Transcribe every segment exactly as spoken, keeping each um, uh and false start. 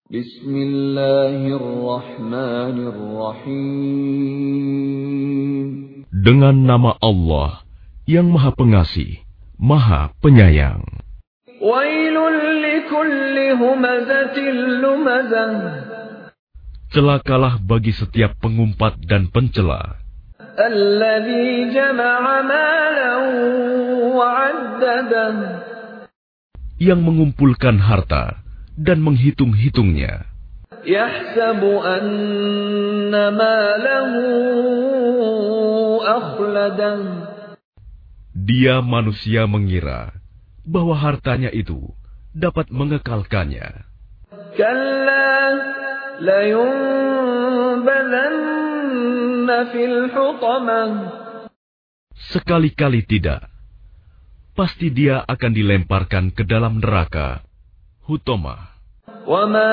Bismillahirrahmanirrahim. Dengan nama Allah yang Maha Pengasih, Maha Penyayang. Wailul likulli humazatil lumazah. Celakalah bagi setiap pengumpat dan pencela. Alladzi jama'a malan wa'addadah. Yang mengumpulkan harta dan menghitung-hitungnya. Yahsabu anna malahu akhladah. Dia manusia mengira bahwa hartanya itu dapat mengekalkannya. Kalla layunbadanna fil hutamah. Sekali-kali tidak. Pasti dia akan dilemparkan ke dalam neraka, Hutamah. Wa ma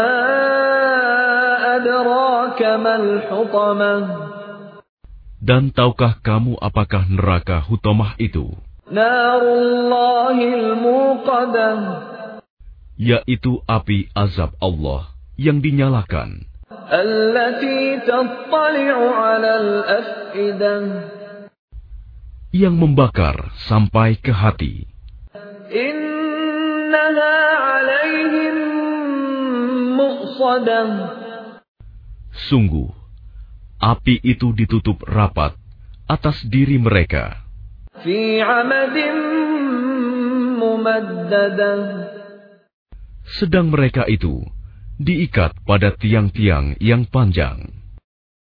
adraka mal hutamah. Dan tahukah kamu apakah neraka Hutamah itu? Narullahil muqadah. Yaitu api azab Allah yang dinyalakan. Allati tattali'u 'alal af'idah. Yang membakar sampai ke hati. Innaha 'alaihim mu'sadah. Sungguh, api itu ditutup rapat atas diri mereka. Fi 'amadin mumaddadah. Sedang mereka itu diikat pada tiang-tiang yang panjang.